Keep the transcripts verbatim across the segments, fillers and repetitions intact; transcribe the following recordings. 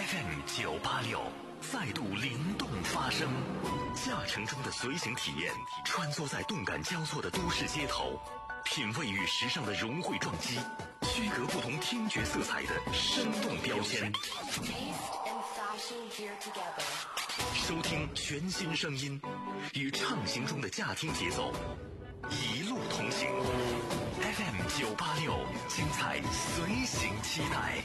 F M 九八六再度灵动发声，驾乘中的随行体验，穿梭在动感交错的都市街头，品味与时尚的融汇撞击，区隔不同听觉色彩的生动标签。收听全新声音，与畅行中的驾听节奏，一路同行。F M 九八六，精彩随行期待。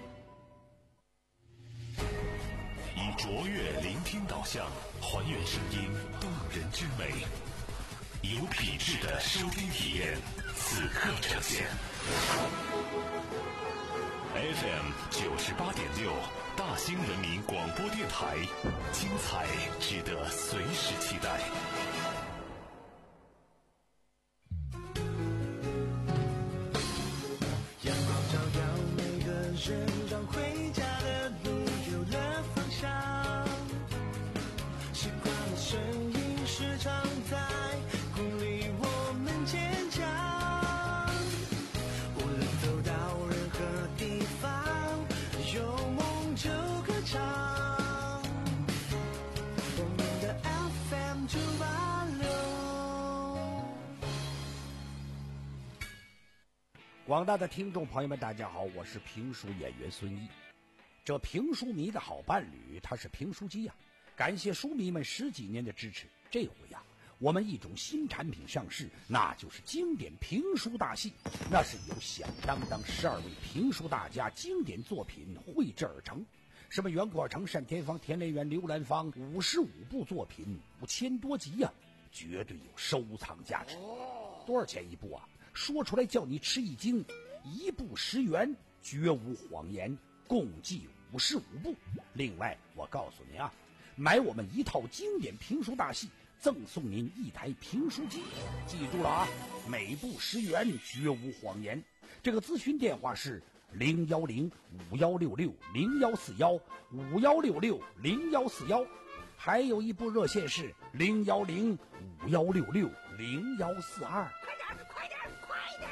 以卓越聆听导向，还原声音动人之美，有品质的收听体验，此刻呈现。F M 九十八点六，大兴人民广播电台，精彩值得随时期待。 阳光照耀每个人，让回家的路有了方向。习惯的声音时常在鼓励我们坚强。无论走到任何地方，有梦就歌唱。我们的 F M 九八六。 广大的听众朋友们，大家好，我是评书演员孙一。这评书迷的好伴侣，他是评书机呀、啊。感谢书迷们十几年的支持，这回呀、啊，我们一种新产品上市，那就是经典评书大戏。那是由响当当十二位评书大家经典作品绘制而成，什么袁阔成、单田芳、田连元、刘兰芳，五十五部作品，五千多集呀、啊，绝对有收藏价值。多少钱一部啊？说出来叫你吃一惊，一部十元，绝无谎言，共计五十五部。另外，我告诉您啊，买我们一套经典评书大戏，赠送您一台评书机。记住了啊，每部十元，绝无谎言。这个咨询电话是零幺零五幺六六零幺四幺五幺六六零幺四幺，还有一部热线是零幺零五幺六六零幺四二。 快点，快点，快点！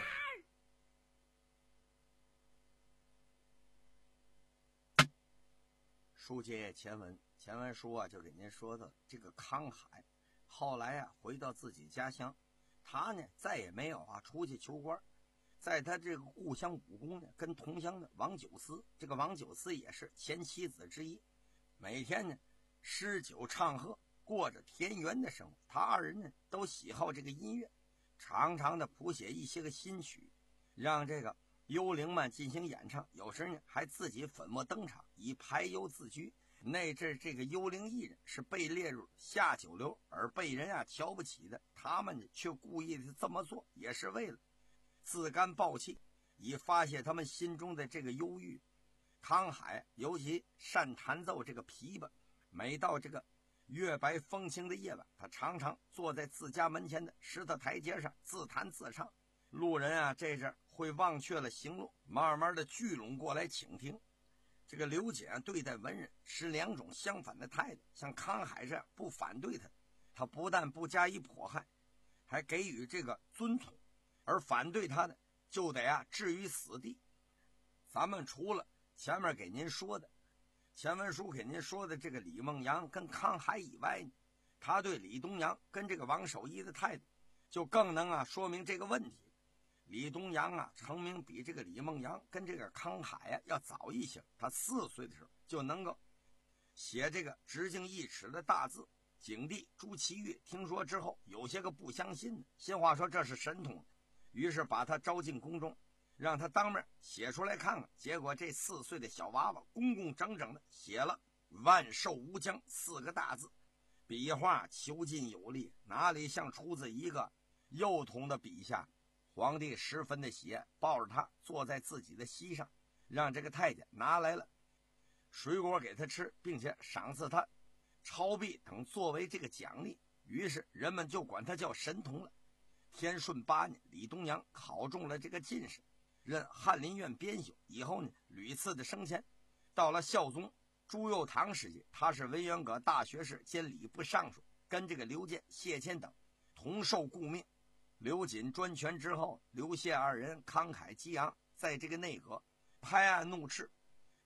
书接前文，前文书啊就给您说的这个康海，后来啊回到自己家乡，他呢再也没有啊出去求官，在他这个故乡武功呢，跟同乡的王九思，这个王九思也是前妻子之一，每天呢诗酒唱和，过着田园的生活。他二人呢都喜好这个音乐，常常的谱写一些个新曲，让这个幽灵们进行演唱，有时呢还自己粉墨登场，以排忧自居。那阵这个幽灵艺人是被列入下九流而被人啊瞧不起的，他们呢却故意的这么做，也是为了自甘暴气，以发泄他们心中的这个忧郁。康海尤其善弹奏这个琵琶，每到这个月白风清的夜晚，他常常坐在自家门前的石头台阶上自弹自唱。路人啊这阵会忘却了行路，慢慢的聚拢过来倾听。这个刘瑾对待文人是两种相反的态度，像康海这样不反对他，他不但不加以迫害，还给予这个尊崇，而反对他的就得啊置于死地。咱们除了前面给您说的前文书给您说的这个李梦阳跟康海以外呢，他对李东阳跟这个王守一的态度就更能啊说明这个问题。李东阳啊成名比这个李梦阳跟这个康海啊要早一些，他四岁的时候就能够写这个直径一尺的大字。景帝朱祁钰听说之后，有些个不相信的，心话说这是神童，于是把他招进宫中，让他当面写出来看看。结果这四岁的小娃娃工工整整的写了万寿无疆四个大字，笔画遒劲有力，哪里像出自一个幼童的笔下。皇帝十分的喜爱，抱着他坐在自己的膝上，让这个太监拿来了水果给他吃，并且赏赐他钞币等作为这个奖励，于是人们就管他叫神童了。天顺八年，李东阳考中了这个进士，任翰林院编修，以后呢屡次的升迁。到了孝宗朱佑樘时期，他是文渊阁大学士兼礼部尚书，跟这个刘健、谢谦等同受顾命。刘瑾专权之后，刘谢二人慷慨激昂，在这个内阁拍案怒斥，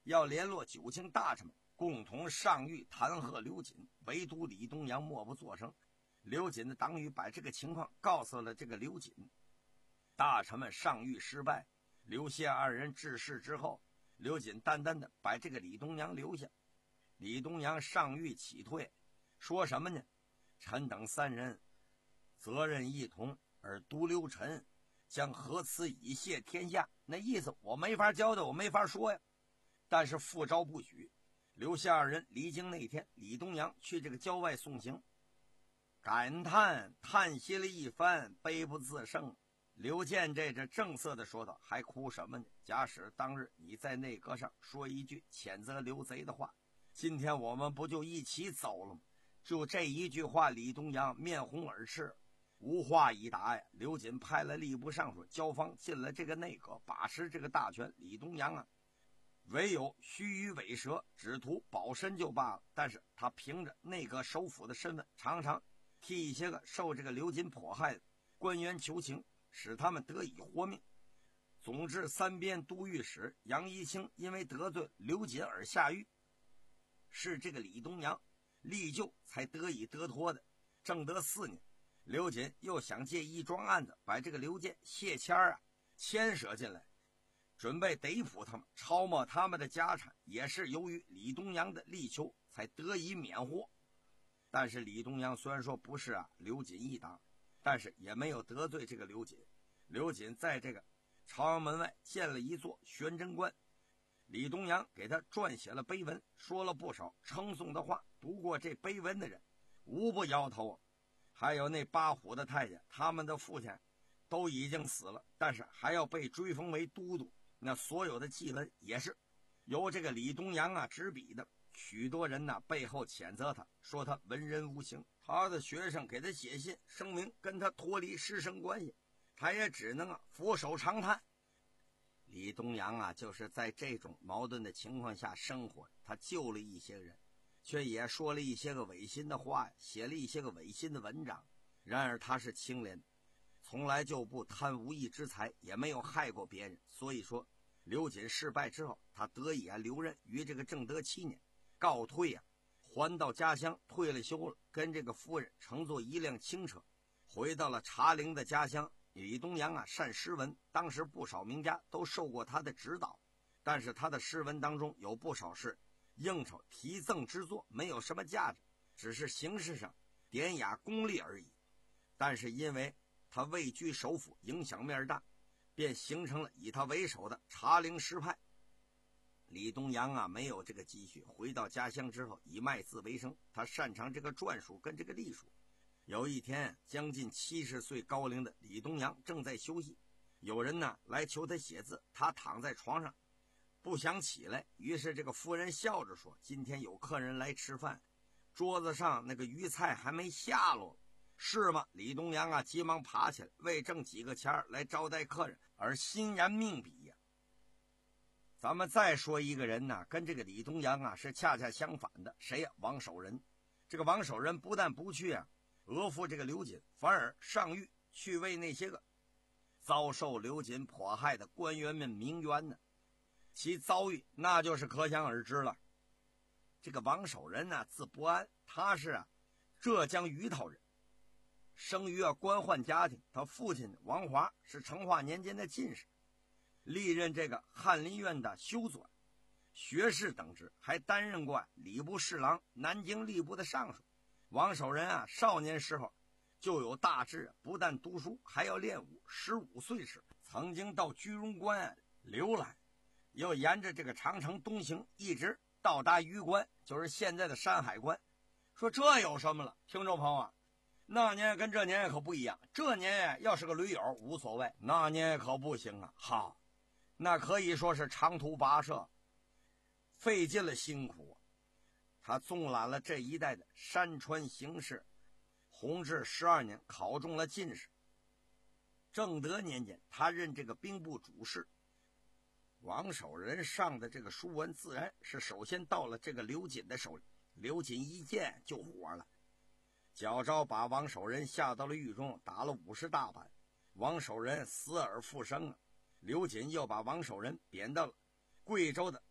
要联络九卿大臣们共同上谕弹劾刘瑾，唯独李东阳默不作声。刘瑾的党羽把这个情况告诉了这个刘瑾，大臣们上谕失败，刘谢二人致仕之后，刘瑾单单的把这个李东阳留下。李东阳上谕启退，说什么呢？臣等三人责任一同，而独留臣，将何辞以谢天下？那意思我没法交代，我没法说呀。但是复招不许。刘谢二人离京那天，李东阳去这个郊外送行，感叹叹息了一番，悲不自胜。刘建这这正色的说道：“还哭什么呢？假使当日你在内阁上说一句谴责刘贼的话，今天我们不就一起走了吗？”就这一句话，李东阳面红耳赤，无话以答呀。刘瑾派了吏部尚书焦芳进了这个内阁，把持这个大权。李东阳啊，唯有虚与委蛇，只图保身就罢了。但是他凭着内阁首辅的身份，常常替一些个受这个刘瑾迫害的官员求情，使他们得以活命。总之，三边都御史杨一清因为得罪刘瑾而下狱，是这个李东阳立就才得以得脱的。正德四年，刘瑾又想借一桩案子把这个刘建、谢谦啊牵涉进来，准备逮捕他们，抄没他们的家产，也是由于李东阳的力求才得以免祸。但是李东阳虽然说不是啊刘瑾一党，但是也没有得罪这个刘瑾。刘瑾在这个朝阳门外建了一座玄真观，李东阳给他撰写了碑文，说了不少称颂的话。读过这碑文的人无不摇头。还有那八虎的太监，他们的父亲都已经死了，但是还要被追封为都督。那所有的祭文也是由这个李东阳啊执笔的。许多人呢背后谴责他，说他文人无情。他的学生给他写信声明跟他脱离师生关系，他也只能啊俯首长叹。李东阳啊就是在这种矛盾的情况下生活，他救了一些人，却也说了一些个违心的话，写了一些个违心的文章。然而他是清廉，从来就不贪无义之财，也没有害过别人。所以说刘瑾失败之后，他得以啊留任于这个正德七年，告退啊，还到家乡，退了休了，跟这个夫人乘坐一辆轻车回到了茶陵的家乡。李东阳啊善诗文，当时不少名家都受过他的指导，但是他的诗文当中有不少是应酬题赠之作，没有什么价值，只是形式上典雅功利而已。但是因为他位居首府，影响面大，便形成了以他为首的茶陵诗派。李东阳啊没有这个积蓄，回到家乡之后以卖字为生，他擅长这个篆书跟这个隶书。有一天，将近七十岁高龄的李东阳正在休息，有人呢来求他写字，他躺在床上不想起来。于是这个夫人笑着说：“今天有客人来吃饭，桌子上那个鱼菜还没下落，是吗？”李东阳啊急忙爬起来，为挣几个钱来招待客人，而欣然命笔呀。咱们再说一个人呢，跟这个李东阳啊是恰恰相反的，谁呀？王守仁。这个王守仁不但不去啊讹负这个刘瑾，反而上谕去为那些个遭受刘瑾迫害的官员们鸣冤呢。其遭遇那就是可想而知了。这个王守仁呢，字伯安，他是啊浙江余姚人，生于啊官宦家庭。他父亲王华是成化年间的进士，历任这个翰林院的修纂、学士等职，还担任过礼部侍郎、南京吏部的尚书。王守仁啊，少年时候就有大志，不但读书，还要练武。十五岁时，曾经到居庸关浏览，又沿着这个长城东行，一直到达榆关，就是现在的山海关。说这有什么了？听众朋友啊，那年跟这年可不一样。这年要是个驴友无所谓，那年可不行啊。好，那可以说是长途跋涉，费尽了辛苦。他纵览了这一带的山川形势，弘治十二年考中了进士。正德年间，他任这个兵部主事。王守仁上的这个书文，自然是首先到了这个刘瑾的手里。刘瑾一见就火了，矫诏把王守仁下到了狱中，打了五十大板。王守仁死而复生啊！刘瑾又把王守仁贬到了贵州的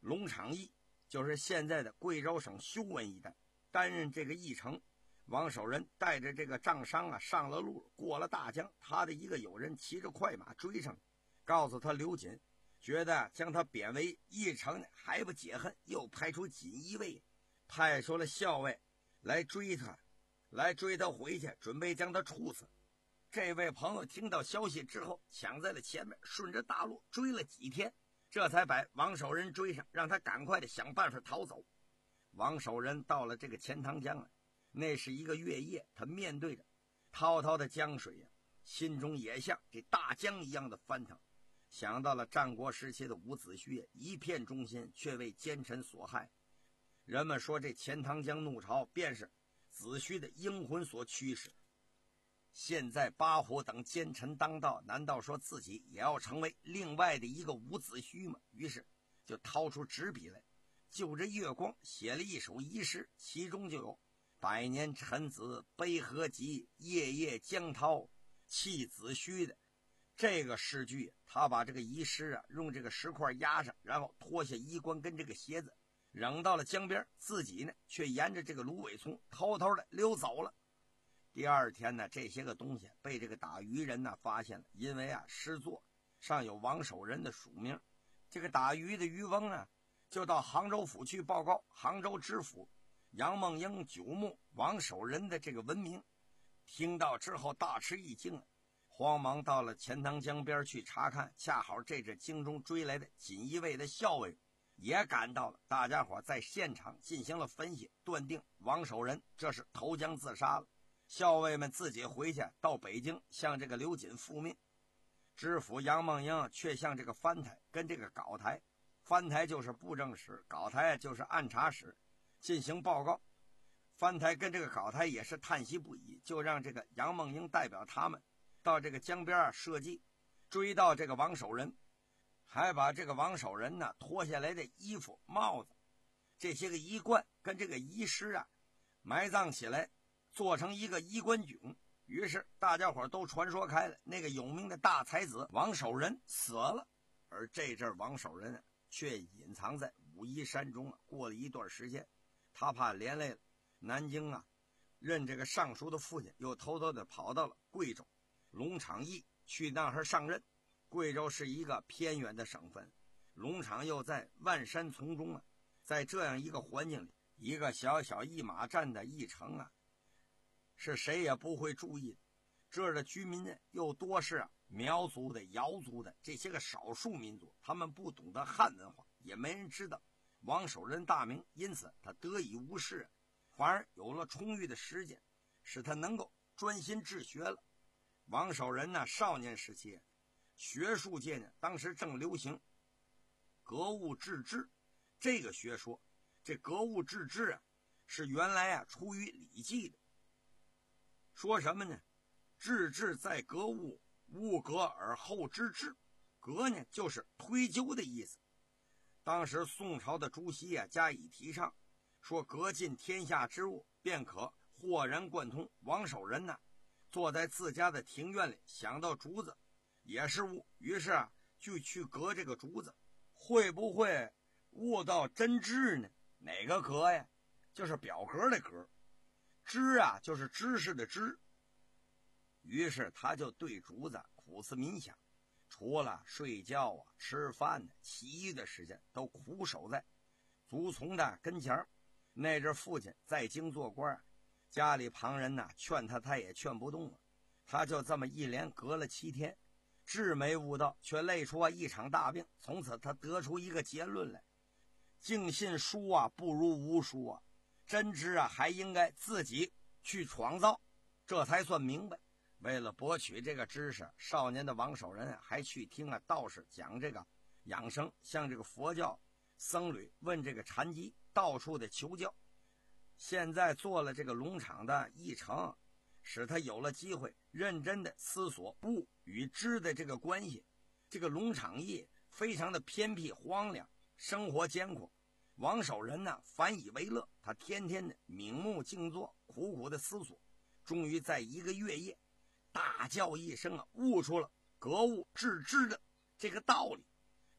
龙场驿就是现在的贵州省修文一带，担任这个驿丞。王守仁带着这个账商啊上了路，过了大江，他的一个友人骑着快马追上，告诉他刘瑾觉得将他贬为驿丞还不解恨，又派出锦衣卫，派出了校尉来追他，来追他回去，准备将他处死。这位朋友听到消息之后，抢在了前面，顺着大路追了几天，这才把王守仁追上，让他赶快的想办法逃走。王守仁到了这个钱塘江啊，那是一个月夜，他面对着滔滔的江水呀、啊，心中也像这大江一样的翻腾，想到了战国时期的伍子胥，一片忠心却为奸臣所害。人们说这钱塘江怒潮便是子胥的英魂所驱使。现在八虎等奸臣当道，难道说自己也要成为另外的一个伍子胥吗？于是就掏出纸笔来，就着月光写了一首遗诗，其中就有百年臣子悲何急，夜夜江涛弃子胥的这个诗句。他把这个遗诗啊用这个石块压上，然后脱下衣冠跟这个鞋子扔到了江边，自己呢却沿着这个芦苇丛偷偷的溜走了。第二天呢，这些个东西被这个打渔人呢发现了，因为啊诗作上有王守仁的署名。这个打渔的渔翁啊就到杭州府去报告杭州知府杨梦英九牧王守仁的这个文名，听到之后大吃一惊，慌忙到了钱塘江边去查看。恰好这支京中追来的锦衣卫的校尉也赶到了，大家伙在现场进行了分析，断定王守仁这是投江自杀了。校尉们自己回去到北京向这个刘瑾复命。知府杨梦英却向这个藩台跟这个皋台，藩台就是布政使，皋台就是按察使，进行报告。藩台跟这个皋台也是叹息不已，就让这个杨梦英代表他们到这个江边啊设计，追到这个王守仁，还把这个王守仁呢脱下来的衣服帽子这些个衣冠跟这个遗诗啊埋葬起来，做成一个衣冠冢。于是大家伙都传说开了，那个有名的大才子王守仁死了。而这阵王守仁、啊、却隐藏在武夷山中、啊、过了一段时间，他怕连累了南京啊任这个尚书的父亲，又偷偷的跑到了贵州龙场驿去那儿上任。贵州是一个偏远的省份，龙场又在万山丛中啊，在这样一个环境里，一个小小一马站的驿丞啊是谁也不会注意的。这儿的居民呢又多是、啊、苗族的瑶族的这些个少数民族，他们不懂得汉文化，也没人知道王守仁大名，因此他得以无事，反而有了充裕的时间，使他能够专心治学了。王守仁呢少年时期学术界呢当时正流行格物致知这个学说。这格物致知啊是原来啊出于礼记的，说什么呢？致知在格物，物格而后知之。格呢就是推究的意思。当时宋朝的朱熹啊加以提倡，说格尽天下之物，便可豁然贯通。王守仁呢坐在自家的庭院里，想到竹子也是物，于是啊就去格这个竹子，会不会悟到真知呢？哪个格呀？就是表格的格，知啊就是知识的知。于是他就对竹子苦思冥想，除了睡觉啊吃饭呢，其余的时间都苦守在竹丛的跟前。那阵父亲在京做官，家里旁人呢劝他，他也劝不动了。他就这么一连隔了七天，志没悟到，却累出啊一场大病。从此他得出一个结论来：尽信书啊不如无书啊，真知啊还应该自己去创造，这才算明白。为了博取这个知识，少年的王守仁还去听啊道士讲这个养生，向这个佛教僧侣问这个禅机，到处的求教。现在做了这个龙场的驿丞，使他有了机会认真的思索物与知的这个关系。这个龙场驿非常的偏僻荒凉，生活艰苦。王守仁呢反以为乐，他天天的冥目静坐，苦苦的思索，终于在一个月夜大叫一声啊，悟出了格物致知的这个道理。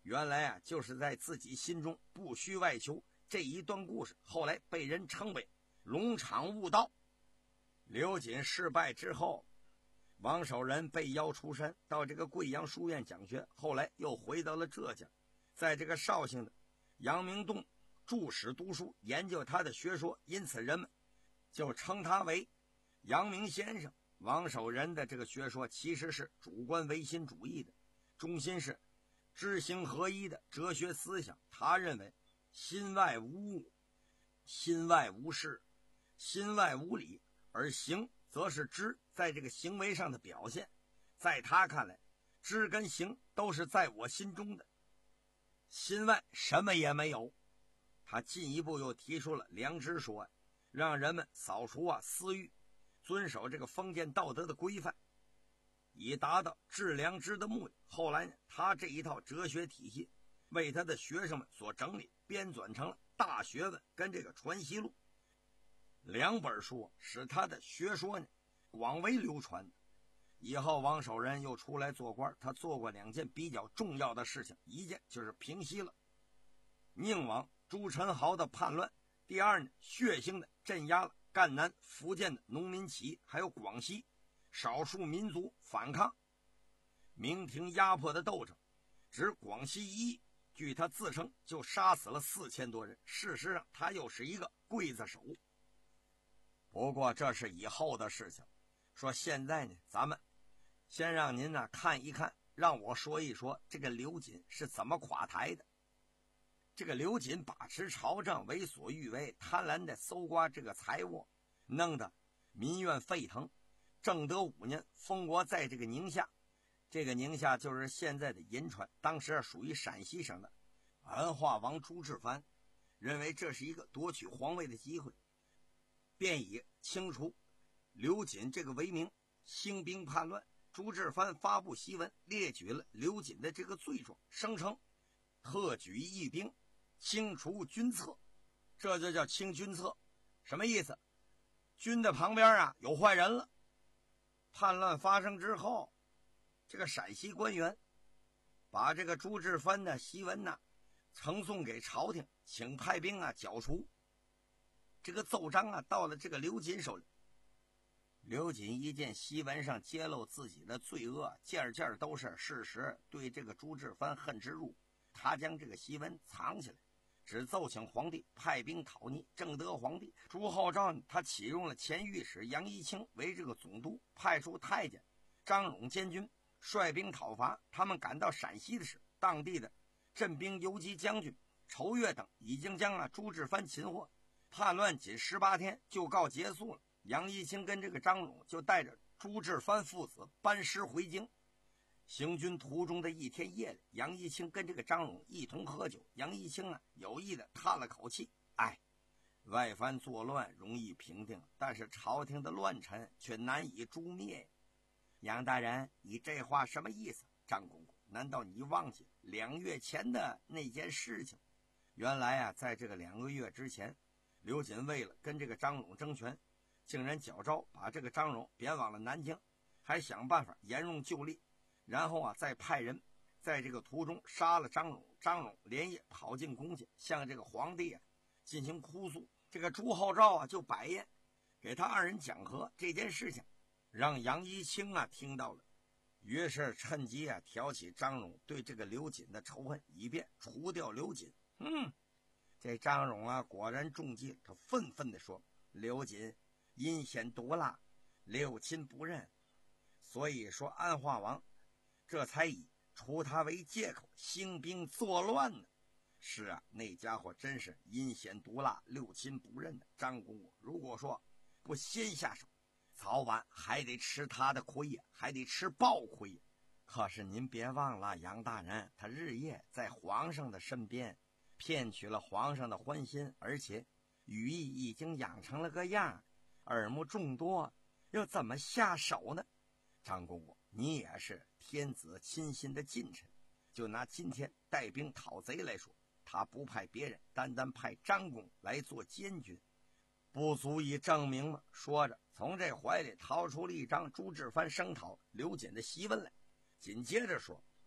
原来啊就是在自己心中不需外求。这一段故事后来被人称为龙场悟道。刘瑾失败之后，王守仁被邀出山，到这个贵阳书院讲学，后来又回到了浙江，在这个绍兴的杨明洞著史读书，研究他的学说，因此人们就称他为杨明先生。王守仁的这个学说其实是主观唯心主义的，中心是知行合一的哲学思想。他认为心外无物，心外无事，心外无理，而行则是知在这个行为上的表现。在他看来，知跟行都是在我心中的，心外什么也没有。他进一步又提出了良知说，让人们扫除啊私欲，遵守这个封建道德的规范，以达到治良知的目的。后来呢，他这一套哲学体系为他的学生们所整理编纂成了《大学问》跟这个《传习录》两本书，使他的学说呢广为流传。以后王守仁又出来做官，他做过两件比较重要的事情，一件就是平息了宁王朱宸濠的叛乱，第二呢，血腥的镇压了赣南、福建的农民起义，还有广西少数民族反抗明廷压迫的斗争。指广西一役，据他自称就杀死了四千多人，事实上他又是一个刽子手。不过这是以后的事情，说现在呢，咱们先让您呢看一看，让我说一说这个刘瑾是怎么垮台的。这个刘瑾把持朝政，为所欲为，贪婪的搜刮这个财物，弄得民怨沸腾。正德五年，封国在这个宁夏，这个宁夏就是现在的银川，当时属于陕西省的。安化王朱志藩认为这是一个夺取皇位的机会，便以清除刘瑾这个为名兴兵叛乱。朱志藩发布檄文，列举了刘瑾的这个罪状，声称特举义兵，清除军策。这就叫清军策，什么意思？军的旁边啊有坏人了。叛乱发生之后，这个陕西官员把这个朱志藩的檄文呢呈送给朝廷，请派兵啊剿除。这个奏章啊到了这个刘瑾手里，刘瑾一见檄文上揭露自己的罪恶，件件都是事实，对这个朱志藩恨之入，他将这个檄文藏起来，只奏请皇帝派兵讨逆。正德皇帝朱厚照他启用了前御史杨一清为这个总督，派出太监张冗监军率兵讨伐。他们赶到陕西的时，当地的镇兵游击将军仇越等已经将啊朱志藩擒获，叛乱仅十八天就告结束了。杨一清跟这个张冗就带着朱志藩父子班师回京。行军途中的一天夜里，杨一清跟这个张冗一同喝酒。杨一清啊有意的叹了口气，哎，外藩作乱容易平定，但是朝廷的乱臣却难以诛灭。杨大人，你这话什么意思？张公公，难道你忘记两月前的那件事情？原来啊，在这个两个月之前，刘瑾为了跟这个张冗争权，竟然矫诏把这个张冗贬往了南京，还想办法沿用旧例，然后啊再派人在这个途中杀了张冗。张冗连夜跑进宫去，向这个皇帝啊进行哭诉。这个朱厚照啊就摆宴给他二人讲和。这件事情让杨一清啊听到了，于是趁机啊挑起张冗对这个刘瑾的仇恨，以便除掉刘瑾。嗯，这张冗啊果然中计了，他愤愤地说，刘瑾阴险毒辣，六亲不认，所以说安化王这才以除他为借口兴兵作乱呢。是啊，那家伙真是阴险毒辣，六亲不认的。张公公如果说不先下手，早晚还得吃他的亏呀，还得吃暴亏呀。可是您别忘了，杨大人他日夜在皇上的身边，骗取了皇上的欢心，而且羽翼已经养成了个样，耳目众多，又怎么下手呢？张公公，你也是天子亲信的近臣，就拿今天带兵讨贼来说，他不派别人，单单派张公来做监军，不足以证明吗？说着，从这怀里掏出了一张朱志藩声讨刘瑾的檄文来，紧接着说，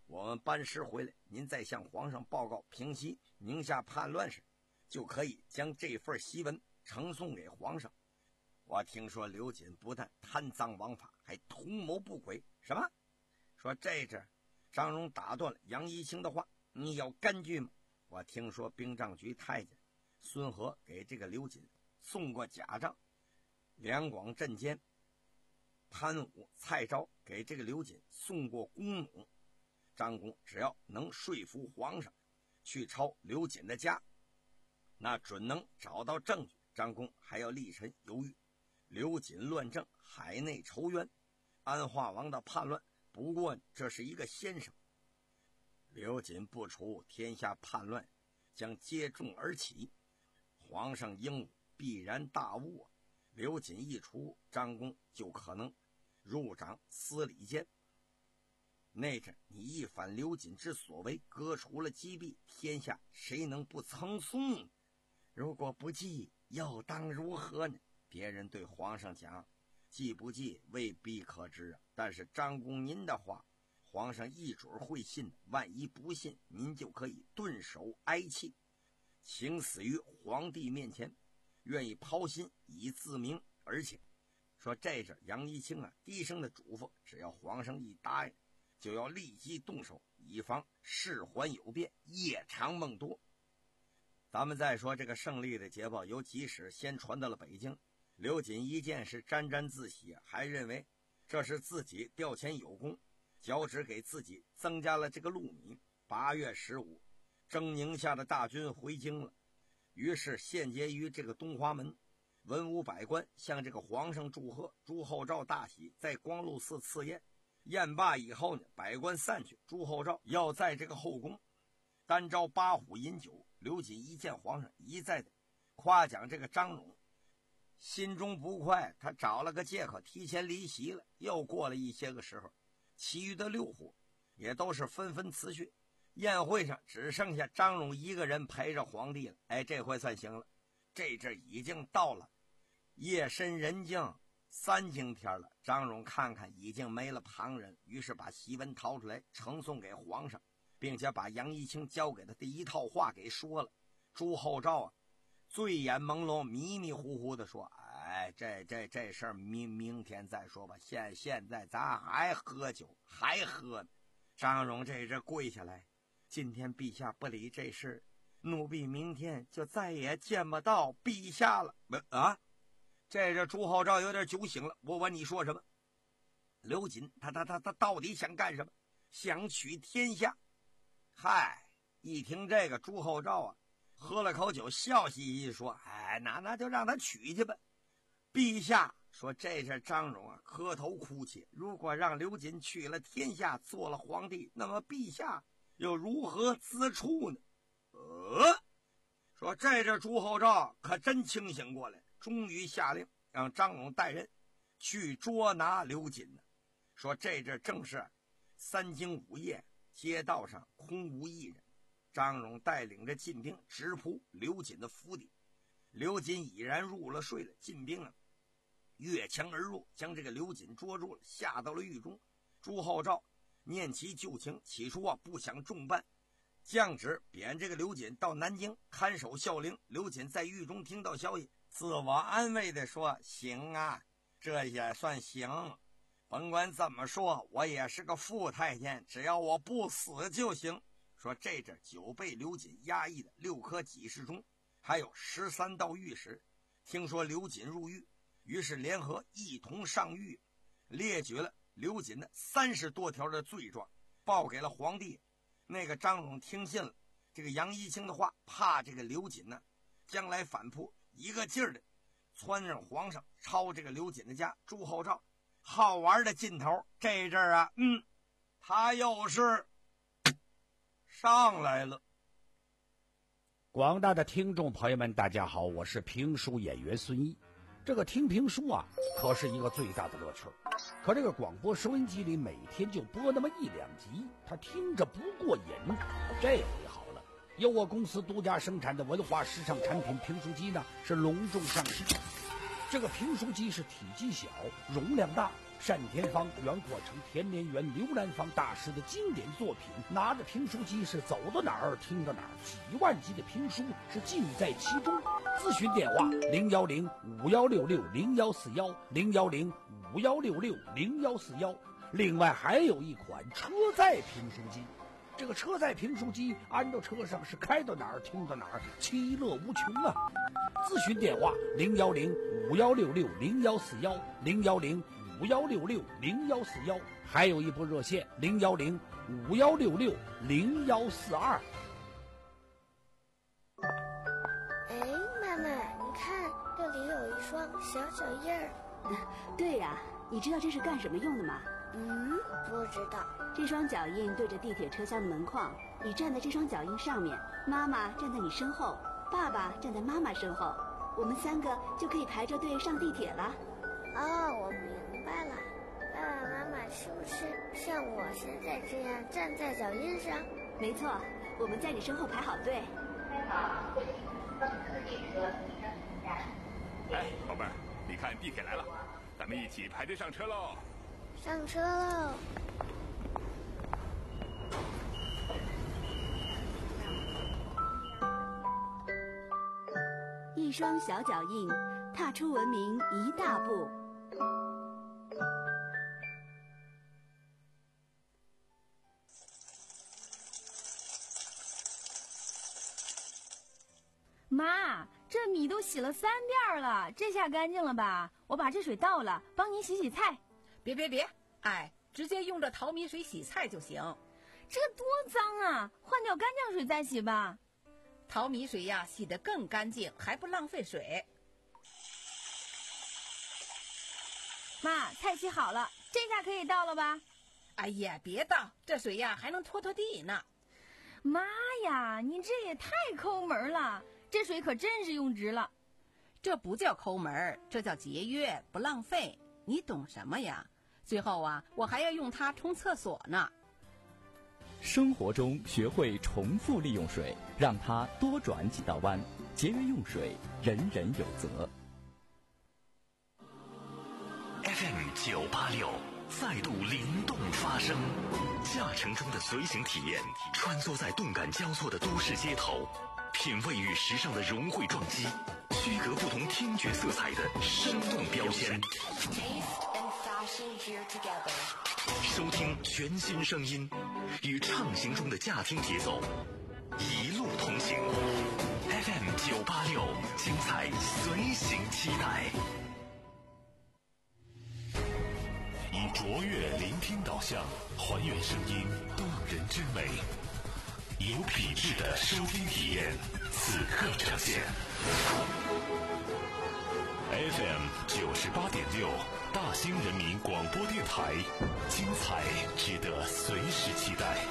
我们班师回来，您再向皇上报告平息宁夏叛乱时，就可以将这份檄文呈送给皇上。我听说刘瑾不但贪赃枉法，还图谋不轨。什么？说这阵张荣打断了杨一清的话，你有根据吗？我听说兵账局太监孙和给这个刘瑾送过假账，两广镇监潘武、蔡昭给这个刘瑾送过弓弩。张公只要能说服皇上去抄刘瑾的家，那准能找到证据。张公还要力陈犹豫，刘瑾乱政，海内仇冤，安化王的叛乱，不过这是一个先声。刘瑾不除，天下叛乱将接踵而起，皇上应武必然大误啊！刘瑾一除，张公就可能入掌司礼监。那阵你一反刘瑾之所为，革除了积弊，天下谁能不称颂？如果不记，又当如何呢？别人对皇上讲，记不记未必可知啊。但是张公您的话，皇上一准会信的。万一不信，您就可以顿首哀泣，请死于皇帝面前，愿意抛心以自明。而且说这阵杨一清啊，低声的嘱咐，只要皇上一答应，就要立即动手，以防事缓有变，夜长梦多。咱们再说这个胜利的捷报由集使先传到了北京，刘瑾一见是沾沾自喜，还认为这是自己调遣有功，脚趾给自己增加了这个禄米。八月十五，征宁夏的大军回京了，于是献结于这个东华门，文武百官向这个皇上祝贺。朱厚照大喜，在光禄寺赐宴。宴罢以后呢，百官散去，朱厚照要在这个后宫单招八虎饮酒。刘瑾一见皇上一再的夸奖这个张荣，心中不快，他找了个借口提前离席了。又过了一些个时候，其余的六虎也都是纷纷辞去，宴会上只剩下张荣一个人陪着皇帝了。哎，这回算行了。这阵已经到了夜深人静三更天了，张荣看看已经没了旁人，于是把檄文掏出来呈送给皇上，并且把杨一清交给他的一套话给说了。朱厚照啊，醉眼朦胧，迷迷糊糊的说：“哎，这这这事儿明明天再说吧，现现在咱还喝酒，还喝呢。”张荣这阵跪下来：“今天陛下不理这事，奴婢明天就再也见不到陛下了。”啊！这这朱厚照有点酒醒了，我问你说什么？刘瑾他他他他到底想干什么？想取天下。嗨，一听这个，朱厚照啊，喝了口酒，笑嘻嘻说：“哎，那那就让他取去吧。”陛下说：“这是张荣啊，磕头哭泣。如果让刘瑾取了天下，做了皇帝，那么陛下又如何自处呢？”呃，说这这朱厚照可真清醒过来，终于下令让张荣带人去捉拿刘瑾呢。说这阵正是三更午夜，街道上空无一人，张荣带领着禁兵直扑刘瑾的府邸。刘瑾已然入了睡了，禁兵啊越墙而入，将这个刘瑾捉住了，下到了狱中。朱厚照念其旧情，起初啊不想重办，降旨贬这个刘瑾到南京看守孝陵。刘瑾在狱中听到消息，自我安慰的说：“行啊，这也算行。甭管怎么说，我也是个副太监，只要我不死就行。”说这阵久被刘瑾压抑的六科给事中，还有十三道御史，听说刘瑾入狱，于是联合一同上狱，列举了刘瑾的三十多条的罪状，报给了皇帝。那个张荣听信了这个杨一清的话，怕这个刘瑾呢将来反扑，一个劲儿的窜让皇上抄这个刘瑾的家。朱厚照好玩的劲头，这阵儿啊，嗯，他又是上来了。 广大的听众朋友们，大家好，我是评书演员孙一。这个听评书啊，可是一个最大的乐趣。可这个广播收音机里每天就播那么一两集，他听着不过瘾。这回好了，由我公司独家生产的文化时尚产品评书机呢，是隆重上市。这个评书机是体积小，容量大， 单田芳、袁阔成、田连元、刘兰芳大师的经典作品，拿着评书机是走到哪儿听到哪儿，几万集的评书是尽在其中。咨询电话零幺零五幺六六零幺四幺零幺零五幺六六零幺四幺。另外还有一款车载评书机，这个车载评书机安到车上是开到哪儿听到哪儿，其乐无穷啊！咨询电话零幺零五幺六六零幺四幺零幺零五幺六六零幺四幺，还有一部热线零幺零五幺六六零幺四二。 哎，妈妈，你看这里有一双小脚印儿。 对呀、啊，你知道这是干什么用的吗？ 嗯，不知道。 这双脚印对着地铁车厢的门框，你站在这双脚印上面，妈妈站在你身后，爸爸站在妈妈身后，我们三个就可以排着队上地铁了。 哦，我明白了。爸爸妈妈是不是像我现在这样站在脚印上？ 没错，我们在你身后排好队。 哎，宝贝儿，你看地铁来了，咱们一起排队上车喽！ 上车喽！ 一双小脚印，踏出文明一大步。 妈，这米都洗了三遍了，这下干净了吧？我把这水倒了，帮您洗洗菜。 别别别，哎，直接用这淘米水洗菜就行。 这多脏啊，换掉干净水再洗吧。 淘米水呀，洗得更干净，还不浪费水。 妈，菜洗好了，这下可以倒了吧？ 哎呀，别倒，这水呀还能拖拖地呢。 妈呀，你这也太抠门了，这水可真是用值了。 这不叫抠门，这叫节约，不浪费。你懂什么呀？最后啊，我还要用它冲厕所呢。 生活中学会重复利用水，让它多转几道弯，节约用水，人人有责。 F M 九八六再度灵动发声，驾乘中的随行体验，穿梭在动感交错的都市街头，品味与时尚的融汇撞击，区隔不同听觉色彩的生动标签。收听全新声音，与畅行中的驾听节奏，一路同行。F M 九八六，精彩随行期待。以卓越聆听导向，还原声音动人之美，有品质的收听体验，此刻呈现。F M 九十八点六，大兴人民广播电台，精彩值得随时期待。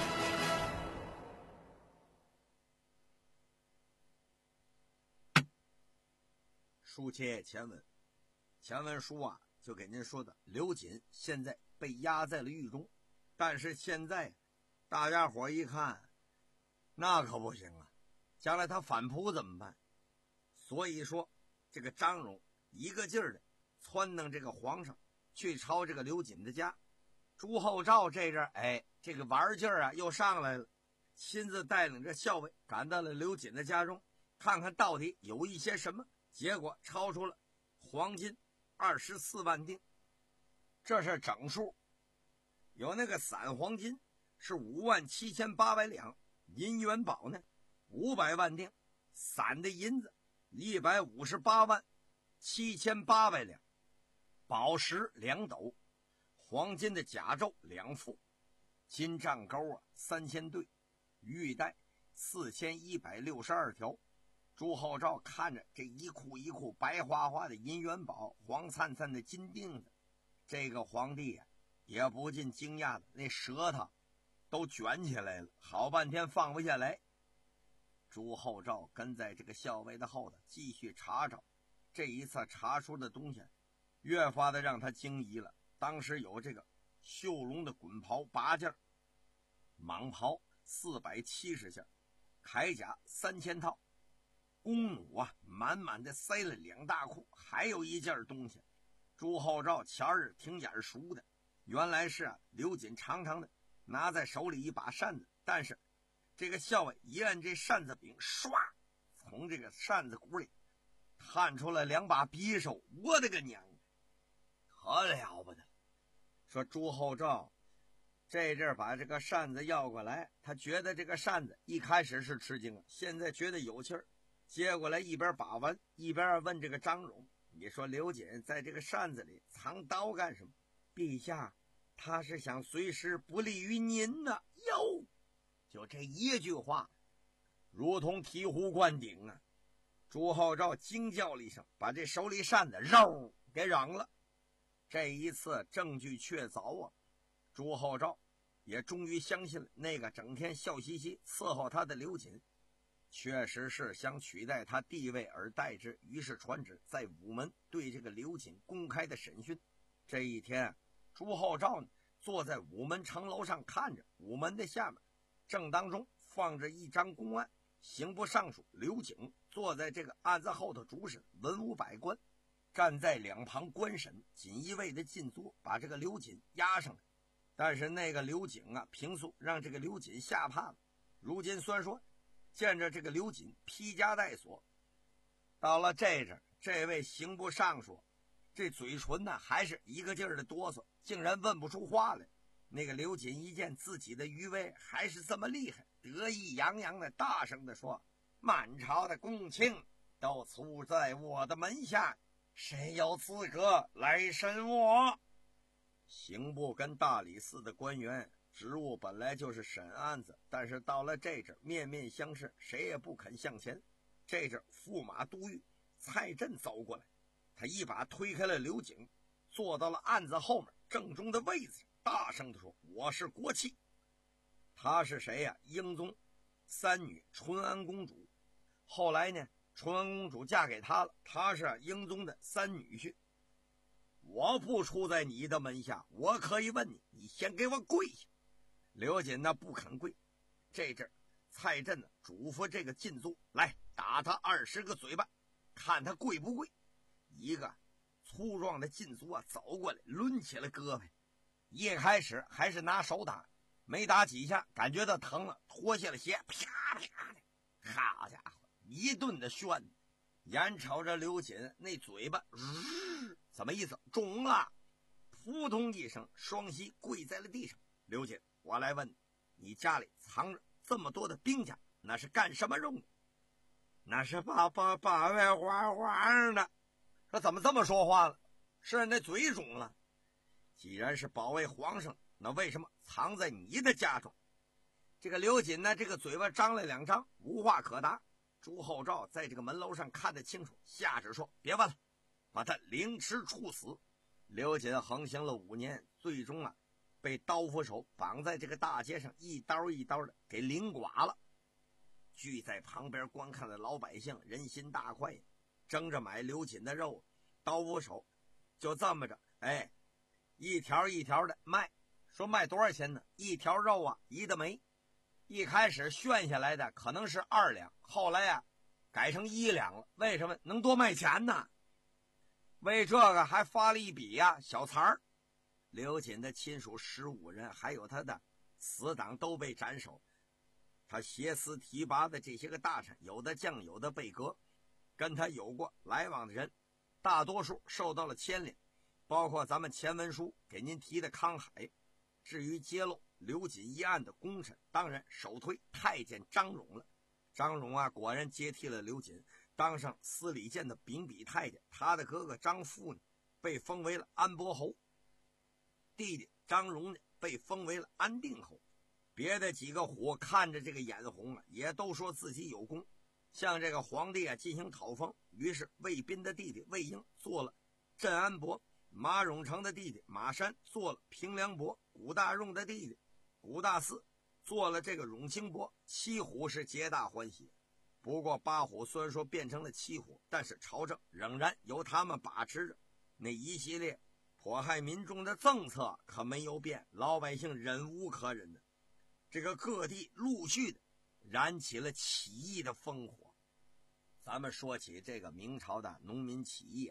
书接前文，前文书啊就给您说的，刘瑾现在被压在了狱中，但是现在大家伙一看，那可不行啊，将来他反扑怎么办？所以说这个张荣一个劲儿的撺弄这个皇上去抄这个刘瑾的家。朱厚照这阵哎，这个玩劲儿啊又上来了，亲自带领着校尉赶到了刘瑾的家中，看看到底有一些什么。结果抄出了黄金二十四万锭，这是整数。有那个散黄金是五万七千八百两，银元宝呢五百万锭，散的银子一百五十八万七千八百两，宝石两斗，黄金的甲胄两副，金杖钩啊三千对，玉带四千一百六十二条。朱厚照看着这一库一库白花花的银元宝，黄灿灿的金锭子，这个皇帝呀、啊、也不禁惊讶的那舌头都卷起来了，好半天放不下来。朱厚照跟在这个校尉的后头继续查找，这一次查出的东西越发的让他惊疑了。当时有这个绣龙的滚袍八件，蟒袍四百七十件，铠甲三千套，弓弩啊满满的塞了两大库，还有一件东西朱厚照前儿挺眼熟的，原来是啊刘瑾长长的拿在手里一把扇子，但是这个校尉一按这扇子柄，唰，从这个扇子骨里探出了两把匕首。我的个娘，可了不得！说朱厚照这阵把这个扇子要过来，他觉得这个扇子一开始是吃惊了，现在觉得有气儿，接过来一边把玩一边问这个张荣：“你说刘瑾在这个扇子里藏刀干什么？”陛下，他是想随时不利于您呢。哟，就这一句话，如同醍醐灌顶啊！朱厚照惊叫了一声，把这手里扇子肉给扔了。这一次证据确凿啊！朱厚照也终于相信了那个整天笑嘻嘻伺候他的刘瑾确实是想取代他地位而代之，于是传旨在午门对这个刘瑾公开的审讯。这一天，朱厚照呢坐在午门城楼上看着，午门的下面正当中放着一张公案，刑部尚书刘瑾坐在这个案子后头主审，文武百官站在两旁观审，锦衣卫的进坐把这个刘瑾押上来。但是那个刘瑾啊，平素让这个刘瑾吓怕了，如今虽然说见着这个刘瑾披枷带锁，到了这阵，这位刑部尚书这嘴唇呢还是一个劲儿的哆嗦，竟然问不出话来。那个刘瑾一见自己的余威还是这么厉害，得意洋洋的大声的说：“满朝的公卿都处在我的门下，谁有资格来审我？”刑部跟大理寺的官员职务本来就是审案子，但是到了这阵面面相视，谁也不肯向前。这阵驸马都尉蔡振走过来，他一把推开了刘瑾，坐到了案子后面正中的位子上，大声地说：“我是国戚。”他是谁呀、啊？英宗三女淳安公主。后来呢，淳安公主嫁给他了，他是英宗的三女婿。我不出在你的门下，我可以问你，你先给我跪下。刘瑾那不肯跪。这阵蔡振呢嘱咐这个禁足来打他二十个嘴巴，看他跪不跪。一个粗壮的禁足啊走过来，抡起了胳膊，一开始还是拿手打，没打几下感觉到疼了，脱下了鞋，啪啪的，好家伙，一顿的旋，眼瞅着刘瑾那嘴巴、呃、怎么意思肿了，扑通一声双膝跪在了地上。刘瑾，我来问你，你家里藏着这么多的兵甲，那是干什么用的？那是把把把外花花的。说怎么这么说话了？是那嘴肿了。既然是保卫皇上，那为什么藏在你的家中？这个刘瑾呢，这个嘴巴张了两张，无话可答。朱厚照在这个门楼上看得清楚，下旨说：“别问了，把他凌迟处死。”刘瑾横行了五年，最终啊，被刀斧手绑在这个大街上，一刀一刀的给凌剐了。聚在旁边观看的老百姓人心大快，争着买刘瑾的肉，刀斧手就这么着，哎，一条一条的卖，说卖多少钱呢？一条肉啊，一的枚。一开始炫下来的可能是二两，后来啊，改成一两了。为什么？能多卖钱呢？为这个还发了一笔呀、啊、小财儿。刘瑾的亲属十五人，还有他的死党都被斩首。他挟私提拔的这些个大臣，有的降，有的被革，跟他有过来往的人，大多数受到了牵连，包括咱们前文书给您提的康海。至于揭露刘瑾一案的功臣，当然首推太监张荣了。张荣啊，果然接替了刘瑾，当上司礼监的秉笔太监。他的哥哥张富呢，被封为了安伯侯，弟弟张荣呢，被封为了安定侯。别的几个虎看着这个眼红啊，也都说自己有功，向这个皇帝啊进行讨封。于是魏彬的弟弟魏婴做了镇安伯，马永成的弟弟马山做了平凉伯，古大用的弟弟古大肆做了这个永清伯。七虎是皆大欢喜。不过八虎虽然说变成了七虎，但是朝政仍然由他们把持着，那一系列迫害民众的政策可没有变，老百姓忍无可忍的。这个各地陆续的燃起了起义的烽火。咱们说起这个明朝的农民起义，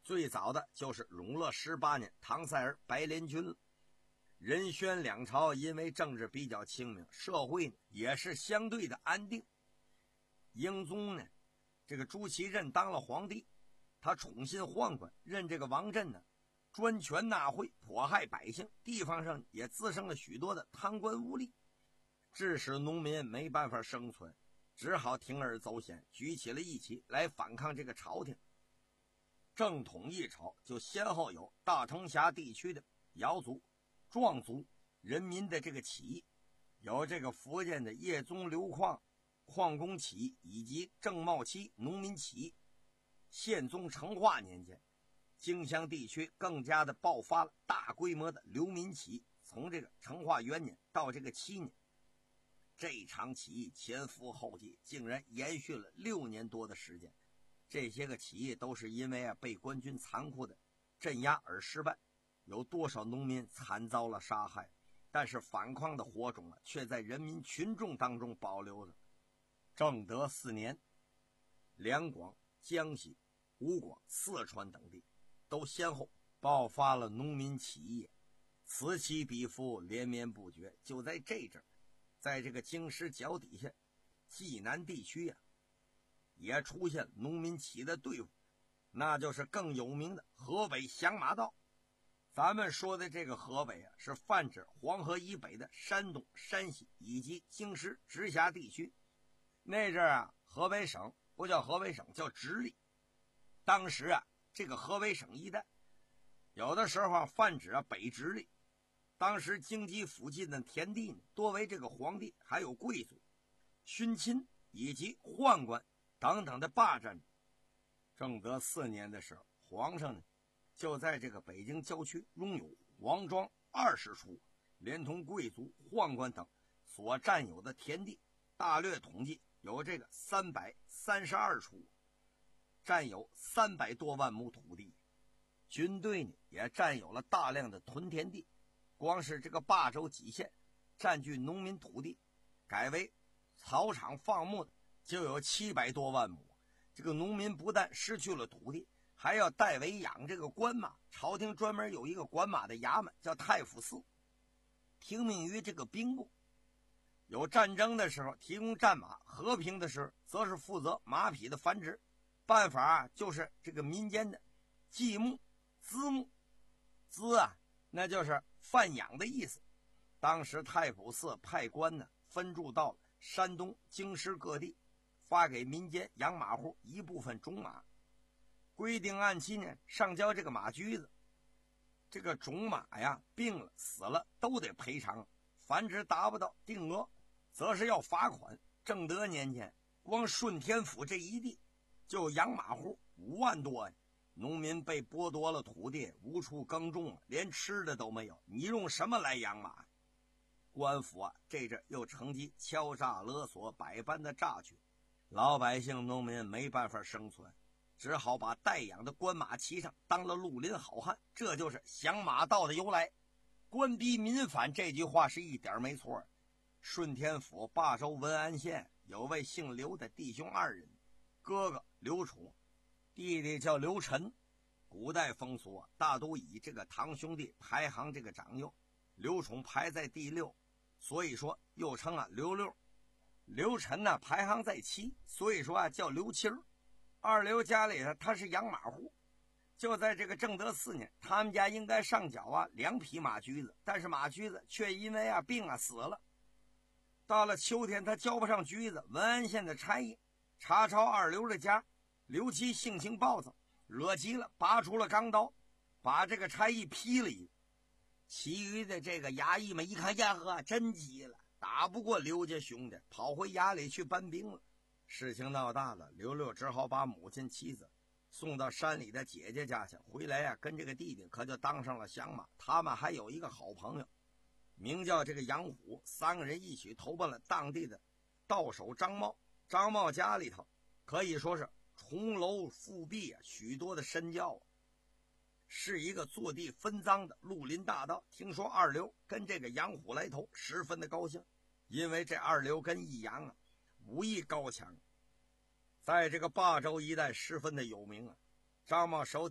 最早的就是永乐十八年唐塞尔白莲军了。仁宣两朝因为政治比较清明，社会呢也是相对的安定。英宗呢，这个朱祁镇当了皇帝，他宠信宦官，任这个王振呢专权纳贿，迫害百姓，地方上也滋生了许多的贪官污吏，致使农民没办法生存，只好铤而走险，举起了义旗来反抗这个朝廷。正统一朝就先后有大同峡地区的瑶族、壮族人民的这个起义，有这个福建的叶宗流矿矿工起义，以及郑茂期农民起义。宪宗成化年间，荆襄地区更加的爆发了大规模的流民起义，从这个成化元年到这个七年，这场起义前赴后继，竟然延续了六年多的时间。这些个起义都是因为啊被官军残酷的镇压而失败，有多少农民惨遭了杀害，但是反抗的火种啊却在人民群众当中保留着。正德四年，两广、江西、湖广、四川等地都先后爆发了农民起义，此起彼伏，连绵不绝。就在这阵，在这个京师脚底下济南地区呀、啊，也出现农民起义的队伍，那就是更有名的河北响马道。咱们说的这个河北啊，是泛指黄河以北的山东、山西以及京师直辖地区。那阵啊，河北省不叫河北省，叫直隶。当时啊，这个河北省一带，有的时候啊泛指啊北直隶。当时京畿附近的田地呢，多为这个皇帝还有贵族、勋亲以及宦官等等的霸占。正德四年的时候，皇上呢就在这个北京郊区拥有王庄二十处，连同贵族、宦官等所占有的田地，大略统计有这个三百三十二处，占有三百多万亩土地。军队呢也占有了大量的屯田地，光是这个霸州几县占据农民土地改为草场放牧的就有七百多万亩。这个农民不但失去了土地，还要代为养这个官马，朝廷专门有一个管马的衙门叫太府司，听命于这个兵部。有战争的时候提供战马，和平的时候则是负责马匹的繁殖。办法啊就是这个民间的祭牧、资牧。资啊那就是贩养的意思。当时太府司派官呢分驻到山东、京师各地，发给民间养马户一部分种马，规定按期呢上交这个马驹子。这个种马呀病了死了都得赔偿，繁殖达不到定额则是要罚款。正德年间光顺天府这一地就养马户五万多呀，农民被剥夺了土地，无处耕种，连吃的都没有，你用什么来养马？官府啊这阵又乘机敲诈勒索，百般的榨取，老百姓农民没办法生存，只好把代养的官马骑上，当了绿林好汉。这就是响马道的由来。官逼民反这句话是一点没错。顺天府霸州文安县有位姓刘的弟兄二人，哥哥刘楚，弟弟叫刘晨。古代风俗啊，大都以这个堂兄弟排行这个长幼，刘楚排在第六，所以说又称啊刘六。刘晨呢排行在七，所以说啊叫刘七儿。二刘家里呢他是养马户，就在这个正德四年，他们家应该上缴啊两匹马驹子，但是马驹子却因为啊病啊死了。到了秋天他交不上驹子，文安县的差役查抄二刘的家，刘七性情暴躁，惹急了拔出了钢刀，把这个差役劈了一个。其余的这个衙役们一看呀呵，真急了，打不过刘家兄弟，跑回衙里去搬兵了。事情闹大了，刘六只好把母亲妻子送到山里的姐姐家去，回来呀、啊、跟这个弟弟可就当上了响马。他们还有一个好朋友名叫这个杨虎，三个人一起投奔了当地的道手张茂。张茂家里头可以说是重楼复壁啊，许多的身教啊，是一个坐地分赃的绿林大盗。听说二刘跟这个杨虎来投，十分的高兴，因为这二刘跟一杨啊武艺高强，在这个霸州一带十分的有名啊。张茂手底下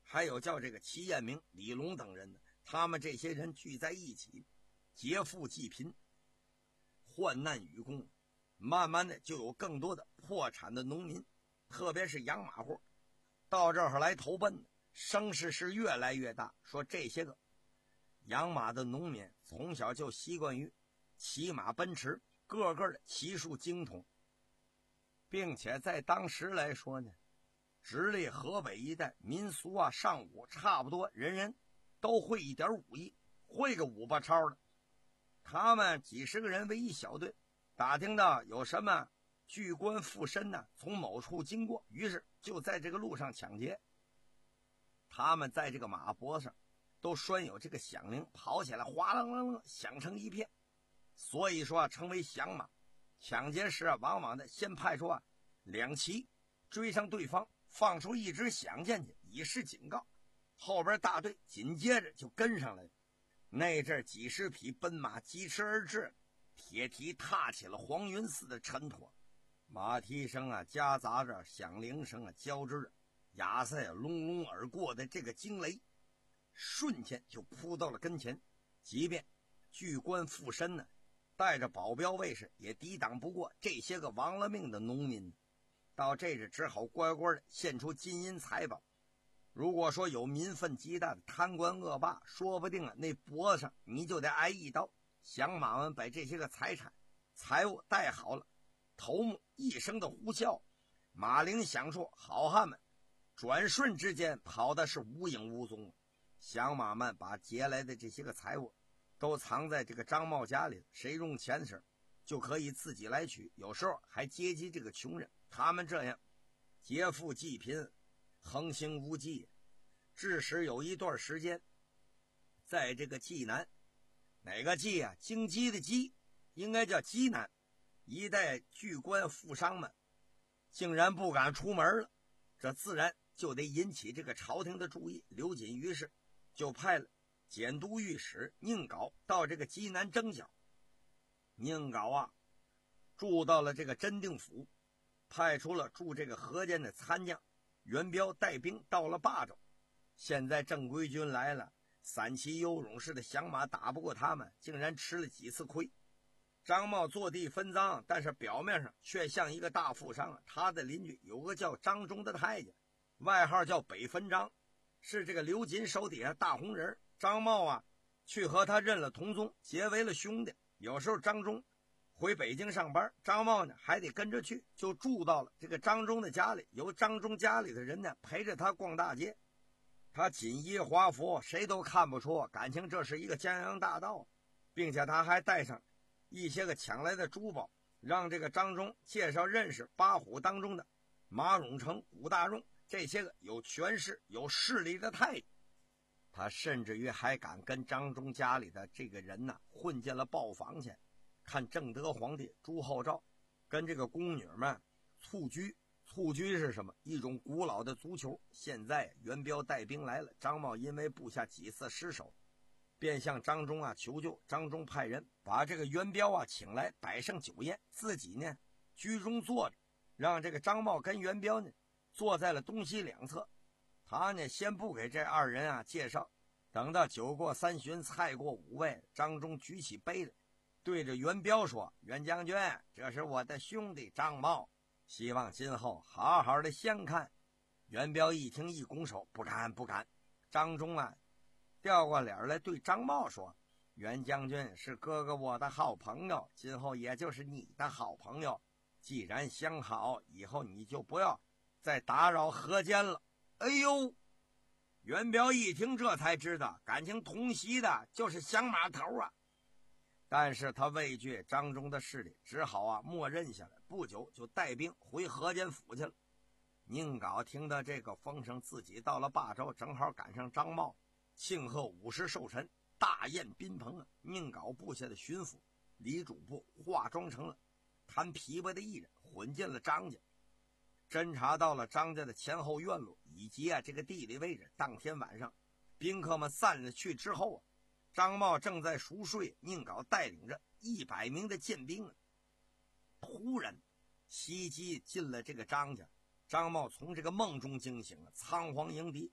还有叫这个齐彦明、李龙等人呢，他们这些人聚在一起，劫富济贫，患难与共，慢慢的就有更多的破产的农民，特别是养马户到这儿来投奔的，声势是越来越大。说这些个养马的农民从小就习惯于骑马奔驰，个个的骑术精通，并且在当时来说呢，直隶河北一带民俗啊上武差不多人人都会一点武艺，会个五八超的。他们几十个人为一小队，打听到有什么巨官附身呢，从某处经过，于是就在这个路上抢劫。他们在这个马脖上都拴有这个响铃，跑起来哗啷啷啷响成一片，所以说啊称为响马。抢劫时啊，往往的先派出啊两骑追上对方，放出一支响箭去以示警告，后边大队紧接着就跟上来了。那阵几十匹奔马疾驰而至，铁蹄踏起了黄云似的尘土，马蹄声啊夹杂着响铃声啊交织着，亚塞啊隆隆而过的这个惊雷，瞬间就扑到了跟前。即便巨官附身呢，带着保镖卫士也抵挡不过这些个亡了命的农民，到这时只好乖乖的献出金银财宝。如果说有民愤极大的贪官恶霸，说不定啊那脖子上你就得挨一刀。响马们把这些个财产财物带好了，头目一声的呼啸，马铃响处，好汉们转瞬之间跑的是无影无踪。响马们把劫来的这些个财物都藏在这个张茂家里，谁用钱时就可以自己来取，有时候还接济这个穷人。他们这样劫富济贫，横行无忌，致使有一段时间，在这个济南，哪个济啊？京畿的畿，应该叫济南一带巨官富商们竟然不敢出门了，这自然就得引起这个朝廷的注意。刘瑾于是就派了检都御史宁杲到这个济南征剿。宁杲啊住到了这个真定府，派出了驻这个河间的参将袁彪带兵到了霸州。现在正规军来了，散骑游勇士的响马打不过他们，竟然吃了几次亏。张茂坐地分赃，但是表面上却像一个大富商。他的邻居有个叫张忠的太监，外号叫北分章，是这个刘瑾手底下大红人。张茂啊去和他认了同宗，结为了兄弟。有时候张忠回北京上班，张茂呢还得跟着去，就住到了这个张忠的家里，由张忠家里的人呢陪着他逛大街。他锦衣华服，谁都看不出感情这是一个江洋大盗，并且他还带上一些个抢来的珠宝，让这个张忠介绍认识八虎当中的马荣成、古大荣这些个有权势有势力的太监。他甚至于还敢跟张忠家里的这个人呢混进了豹房去，看正德皇帝朱厚照跟这个宫女们蹴鞠。蹴鞠是什么？一种古老的足球。现在袁彪带兵来了，张茂因为部下几次失守，便向张忠啊求救。张忠派人把这个袁彪啊请来，摆上酒宴，自己呢居中坐着，让这个张茂跟袁彪呢坐在了东西两侧。他呢先不给这二人啊介绍，等到酒过三巡，菜过五味，张忠举起杯来，对着袁彪说：“袁将军，这是我的兄弟张茂，希望今后好好的相看。”袁彪一听一拱手：“不敢不敢。”张忠啊调过脸来对张茂说：“袁将军是哥哥我的好朋友，今后也就是你的好朋友，既然相好，以后你就不要再打扰河间了。”哎呦，袁彪一听这才知道，感情同席的就是响马头啊。但是他畏惧张忠的势力，只好啊默认下来，不久就带兵回河间府去了。宁杲听到这个风声，自己到了霸州，正好赶上张茂庆贺五十寿辰，大宴宾朋啊。宁杲部下的巡抚李主簿化妆成了弹琵琶的艺人，混进了张家，侦查到了张家的前后院落以及啊这个地理位置。当天晚上宾客们散了去之后啊，张茂正在熟睡，宁杲带领着一百名的剑兵啊，突然袭击进了这个张家。张茂从这个梦中惊醒了，仓皇迎敌，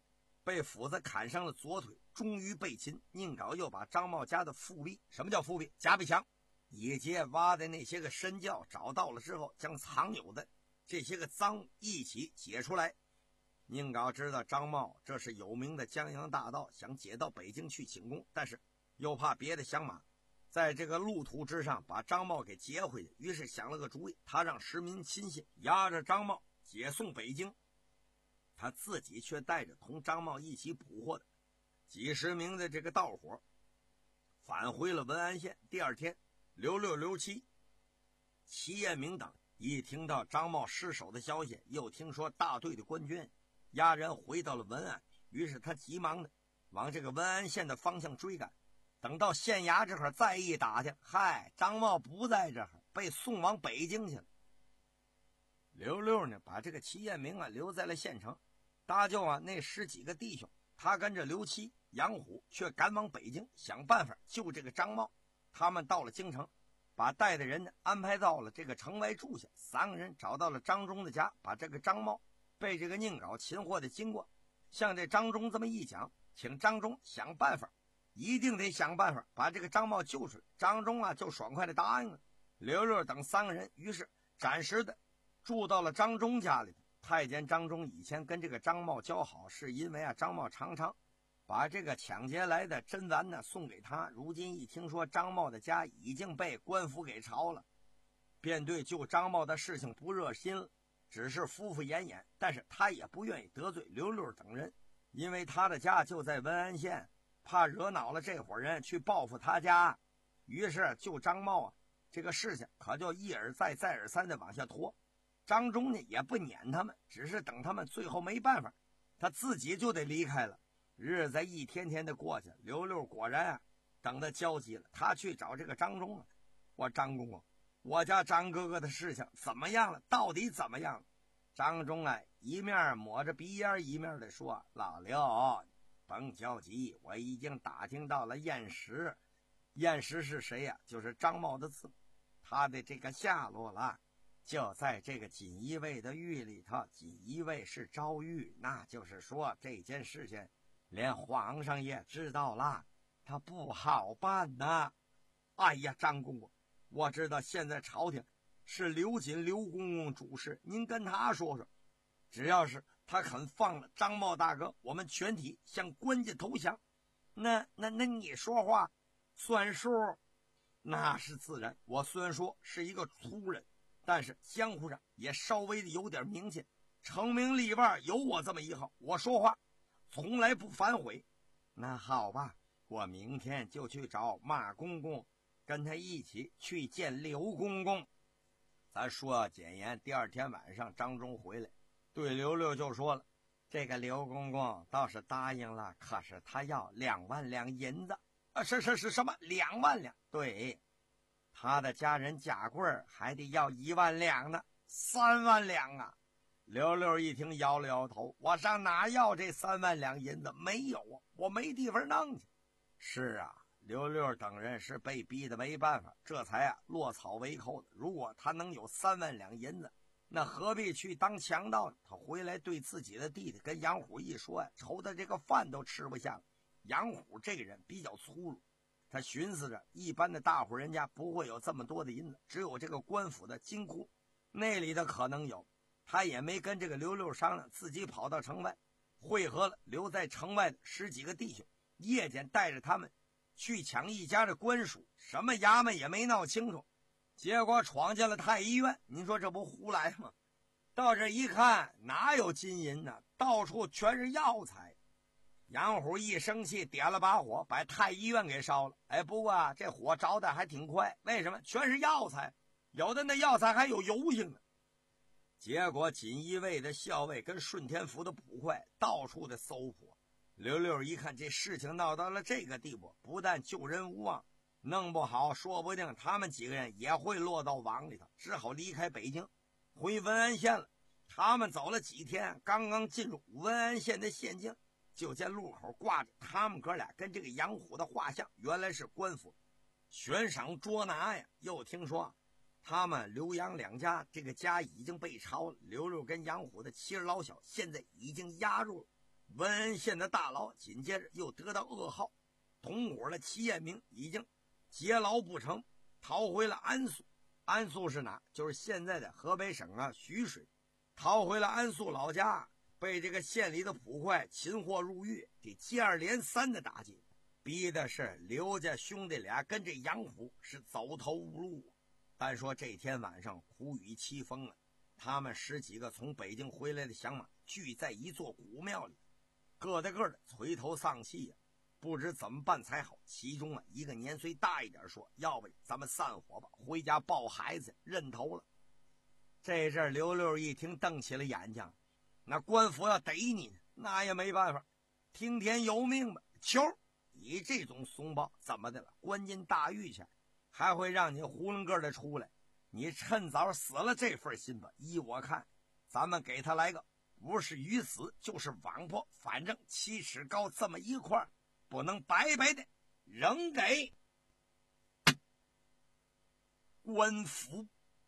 被斧子砍伤了左腿，终于被擒。宁镐又把张茂家的腹壁，什么叫腹壁？夹壁墙，以及挖的那些个深窖找到了之后，将藏有的这些个赃一起解出来。宁镐知道张茂这是有名的江洋大盗，想解到北京去请功，但是又怕别的响马在这个路途之上把张茂给劫回去，于是想了个主意，他让石民亲信押着张茂解送北京，他自己却带着同张茂一起捕获的几十名的这个盗伙返回了文安县。第二天，刘六、刘七、齐彦明等一听到张茂失守的消息，又听说大队的官军押人回到了文安，于是他急忙的往这个文安县的方向追赶。等到县衙这块再一打听，嗨，张茂不在这儿，被送往北京去了。刘六呢，把这个齐彦明啊留在了县城，搭救啊那十几个弟兄，他跟着刘七、杨虎却赶往北京，想办法救这个张茂。他们到了京城，把带的人呢安排到了这个城外住下。三个人找到了张忠的家，把这个张茂被这个宁镐擒获的经过向这张忠这么一讲，请张忠想办法，一定得想办法把这个张茂救出来。张忠啊就爽快的答应了。刘六等三个人于是暂时的住到了张忠家里头。太监张忠以前跟这个张茂交好，是因为啊张茂常常把这个抢劫来的珍玩呢送给他。如今一听说张茂的家已经被官府给抄了，便对救张茂的事情不热心了，只是敷敷衍衍。但是他也不愿意得罪刘六等人，因为他的家就在文安县，怕惹恼了这伙人去报复他家，于是救张茂啊这个事情可就一而再再而三的往下拖。张忠呢也不撵他们，只是等他们最后没办法，他自己就得离开了。日子一天天的过去，刘六果然啊等得焦急了，他去找这个张忠了。我张公公，我家张哥哥的事情怎么样了？到底怎么样了？张忠啊一面抹着鼻烟一面的说：老刘，甭焦急，我已经打听到了验尸。验尸是谁呀、啊？就是张茂的字，他的这个下落了，就在这个锦衣卫的狱里头。锦衣卫是招狱，那就是说这件事情连皇上也知道了，他不好办呐。哎呀，张公公，我知道现在朝廷是刘瑾刘公公主事，您跟他说说，只要是他肯放了张茂大哥，我们全体向官家投降。那那那你说话算数？那是自然。我虽然说是一个粗人，但是江湖上也稍微的有点名气，成名立万有我这么一号，我说话从来不反悔。那好吧，我明天就去找马公公，跟他一起去见刘公公。咱说要简言，第二天晚上张忠回来，对刘六就说了，这个刘公公倒是答应了，可是他要两万两银子。啊，是是是什么？两万两？对，他的家人贾贵还得要一万两呢，三万两啊！刘六一听摇了摇头，我上哪要这三万两银子？没有啊，我没地方弄去。是啊，刘六等人是被逼的没办法，这才啊落草为寇的。如果他能有三万两银子，那何必去当强盗呢？他回来对自己的弟弟跟杨虎一说呀，愁他这个饭都吃不下了。杨虎这个人比较粗鲁，他寻思着一般的大户人家不会有这么多的银子，只有这个官府的金库那里的可能有。他也没跟这个刘六商量，自己跑到城外汇合了留在城外的十几个弟兄，夜间带着他们去抢一家的官署，什么衙门也没闹清楚，结果闯进了太医院。您说这不胡来吗？到这一看，哪有金银呢？到处全是药材。杨虎一生气，点了把火，把太医院给烧了。哎，不过啊，这火着的还挺快，为什么？全是药材，有的那药材还有油性呢。结果锦衣卫的校尉跟顺天府的捕快到处的搜捕。刘六一看这事情闹到了这个地步，不但救人无望，弄不好说不定他们几个人也会落到网里头，只好离开北京回文安县了。他们走了几天，刚刚进入文安县的县境，就见路口挂着他们哥俩跟这个杨虎的画像，原来是官府悬赏捉拿呀。又听说他们刘杨两家这个家已经被抄了，刘六跟杨虎的妻儿老小现在已经押入文恩县的大佬紧接着又得到噩耗，同伙的齐彦明已经劫牢不成，逃回了安肃。安肃是哪？就是现在的河北省啊徐水。逃回了安肃老家，被这个县里的捕快擒获入狱，这接二连三的打击，逼的是刘家兄弟俩跟这杨虎是走投无路。但说这天晚上苦雨凄风了，他们十几个从北京回来的响马聚在一座古庙里，个的个的垂头丧气呀、啊，不知怎么办才好。其中啊一个年岁大一点说，要不咱们散伙吧，回家抱孩子认头了。这阵刘六一听瞪起了眼睛，那官府要逮你那也没办法，听天由命吧。球，你这种怂包怎么的了？关进大狱去，还会让你囫囵个的出来？你趁早死了这份心吧。依我看，咱们给他来个不是鱼死就是网破，反正七尺高这么一块，不能白白的扔给官府。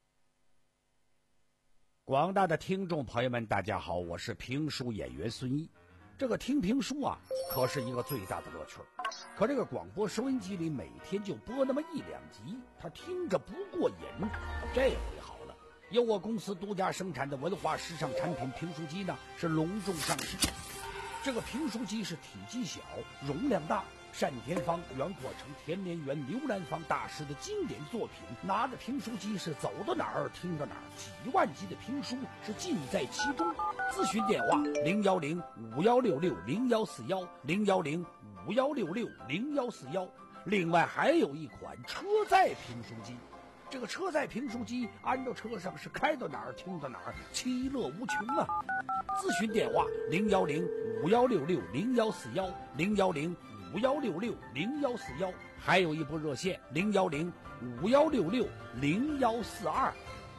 广大的听众朋友们大家好，我是评书演员孙一。这个听评书啊可是一个最大的乐趣，可这个广播收音机里每天就播那么一两集，他听着不过瘾。这回好了，由我公司独家生产的文化时尚产品评书机呢是隆重上市。这个评书机是体积小容量大，单田芳、袁阔成、田连元、刘兰芳大师的经典作品，拿着评书机是走到哪儿听到哪儿，几万集的评书是尽在其中。咨询电话零幺零五幺六六零幺四幺零幺零五幺六六零幺四幺。另外还有一款车载评书机，这个车载评书机安到车上是开到哪儿听到哪儿，其乐无穷啊。咨询电话零幺零五幺六六零幺四幺零幺零五幺六六零幺四幺，还有一部热线零幺零五幺六六零幺四二。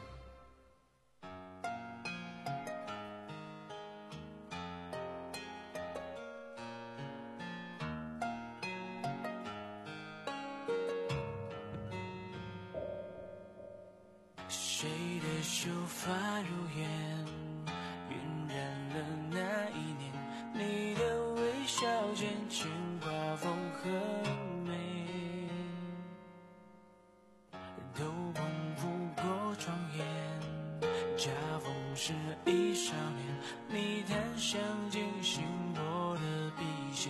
谁的秀发如烟，晕染了那一年，你的微笑渐渐画风很美，都碰不过庄严，恰逢是一少年，你檀香进心波的笔尖，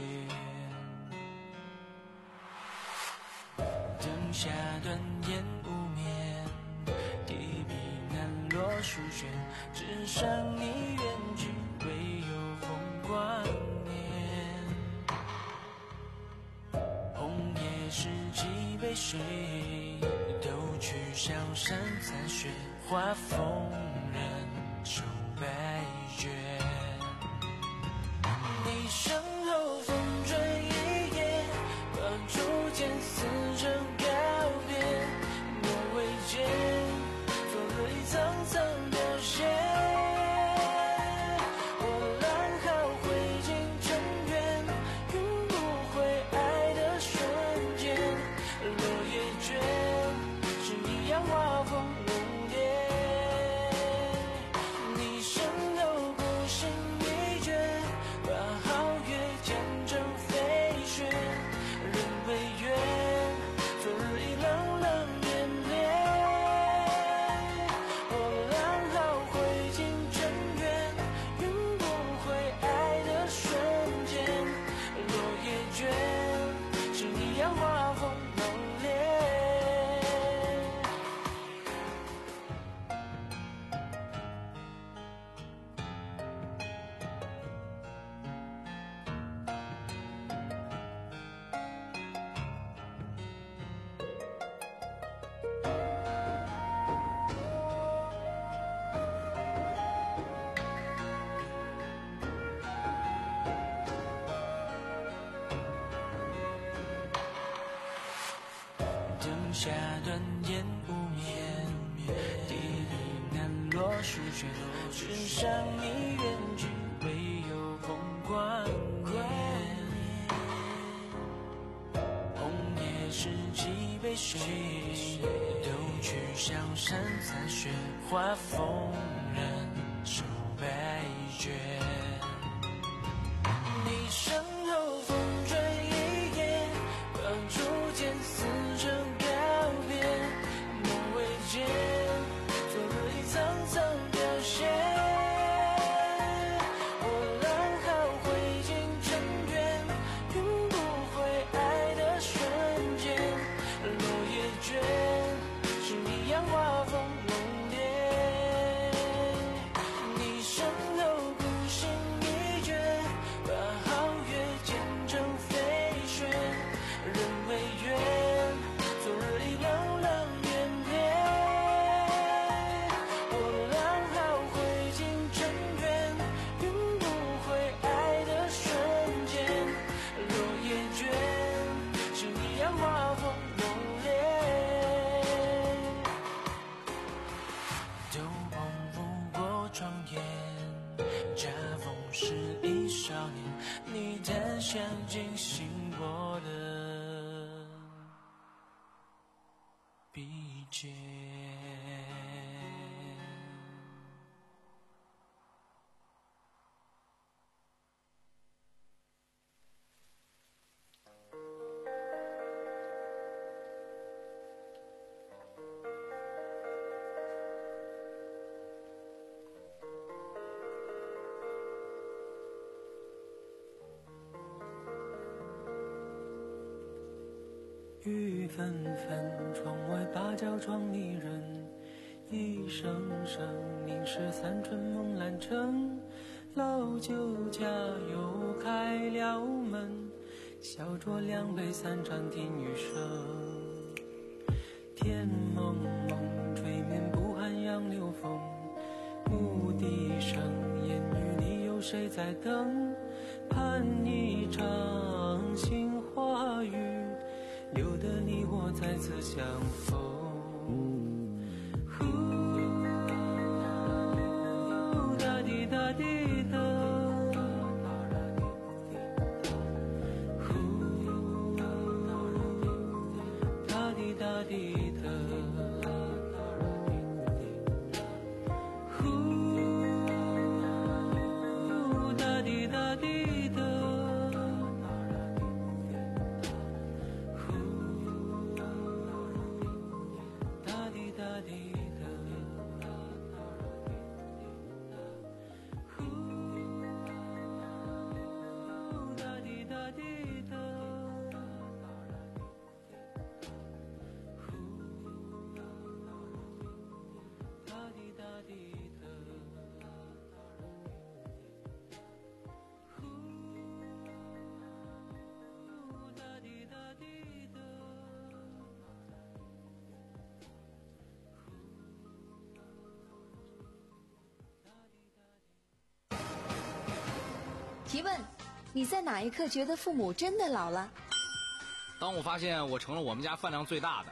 灯下断烟无眠，提笔难落书卷，纸上你远去，唯有风光年。红叶是几杯水，都去小山残雪，画风人手白卷。你身后风吹一夜，把竹剑撕成告别，莫为见昨日已层层凋谢，我浪号挥尽尘缘，永不会爱的瞬间，落叶卷是一样画风浓烈，你身后孤行一卷，把皓月剪成飞雪，人悲怨昨日已冷冷冉冉，我浪号挥尽尘缘，永不会爱的瞬间，落叶卷是一样画风浓烈。灯下断烟无眠，滴滴难落书卷，纸上你远去，唯有风光年。红叶是几杯水，都去小山残雪，画风人手白卷。 陷进心窝的笔尖。雨纷纷，窗外芭蕉窗离人，一声声凝视三春梦阑城。老酒家又开了门，小酌两杯三盏听雨声。天蒙蒙，吹面不寒杨柳风，牧笛声，烟雨里有谁在等？盼一场杏花雨，留得你我再次相逢。呼哒滴哒滴哒，呼哒滴哒滴哒，呼哒滴哒滴哒。 提问：你在哪一刻觉得父母真的老了？ 当我发现我成了我们家饭量最大的。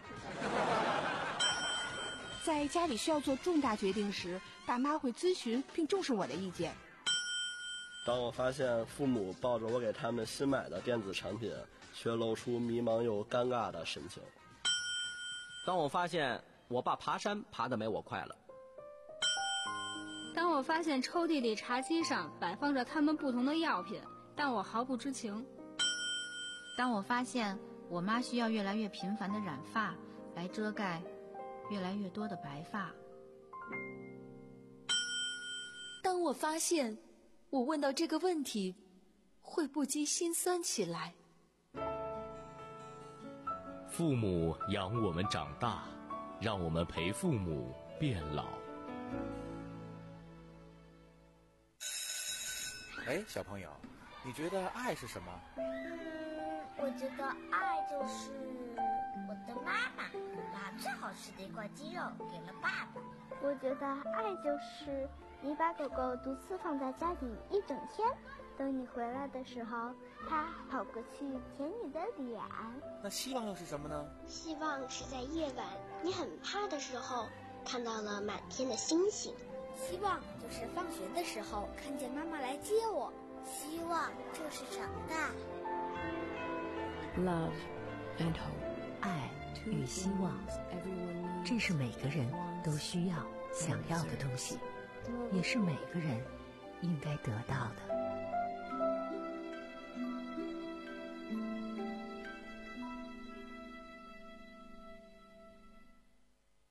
在家里需要做重大决定时，爸妈会咨询并重视我的意见。 当我发现父母抱着我给他们新买的电子产品，却露出迷茫又尴尬的神情。 当我发现我爸爬山爬得没我快了。 当我发现抽屉里茶几上摆放着他们不同的药品，但我毫不知情。 当我发现我妈需要越来越频繁的染发来遮盖越来越多的白发。 当我发现我问到这个问题会不禁心酸起来。 父母养我们长大，让我们陪父母变老。 哎，小朋友，你觉得爱是什么？ 嗯，我觉得爱就是我的妈妈把最好吃的一块鸡肉给了爸爸。 我觉得爱就是你把狗狗独自放在家里一整天，等你回来的时候，它跑过去舔你的脸。 那希望又是什么呢？ 希望是在夜晚你很怕的时候，看到了满天的星星。 希望就是放学的时候看见妈妈来接我。 希望就是长大。 Love and hope， 爱与希望，这是每个人都需要、想要的东西，也是每个人应该得到的。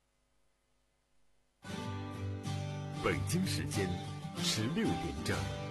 北京时间十六点整。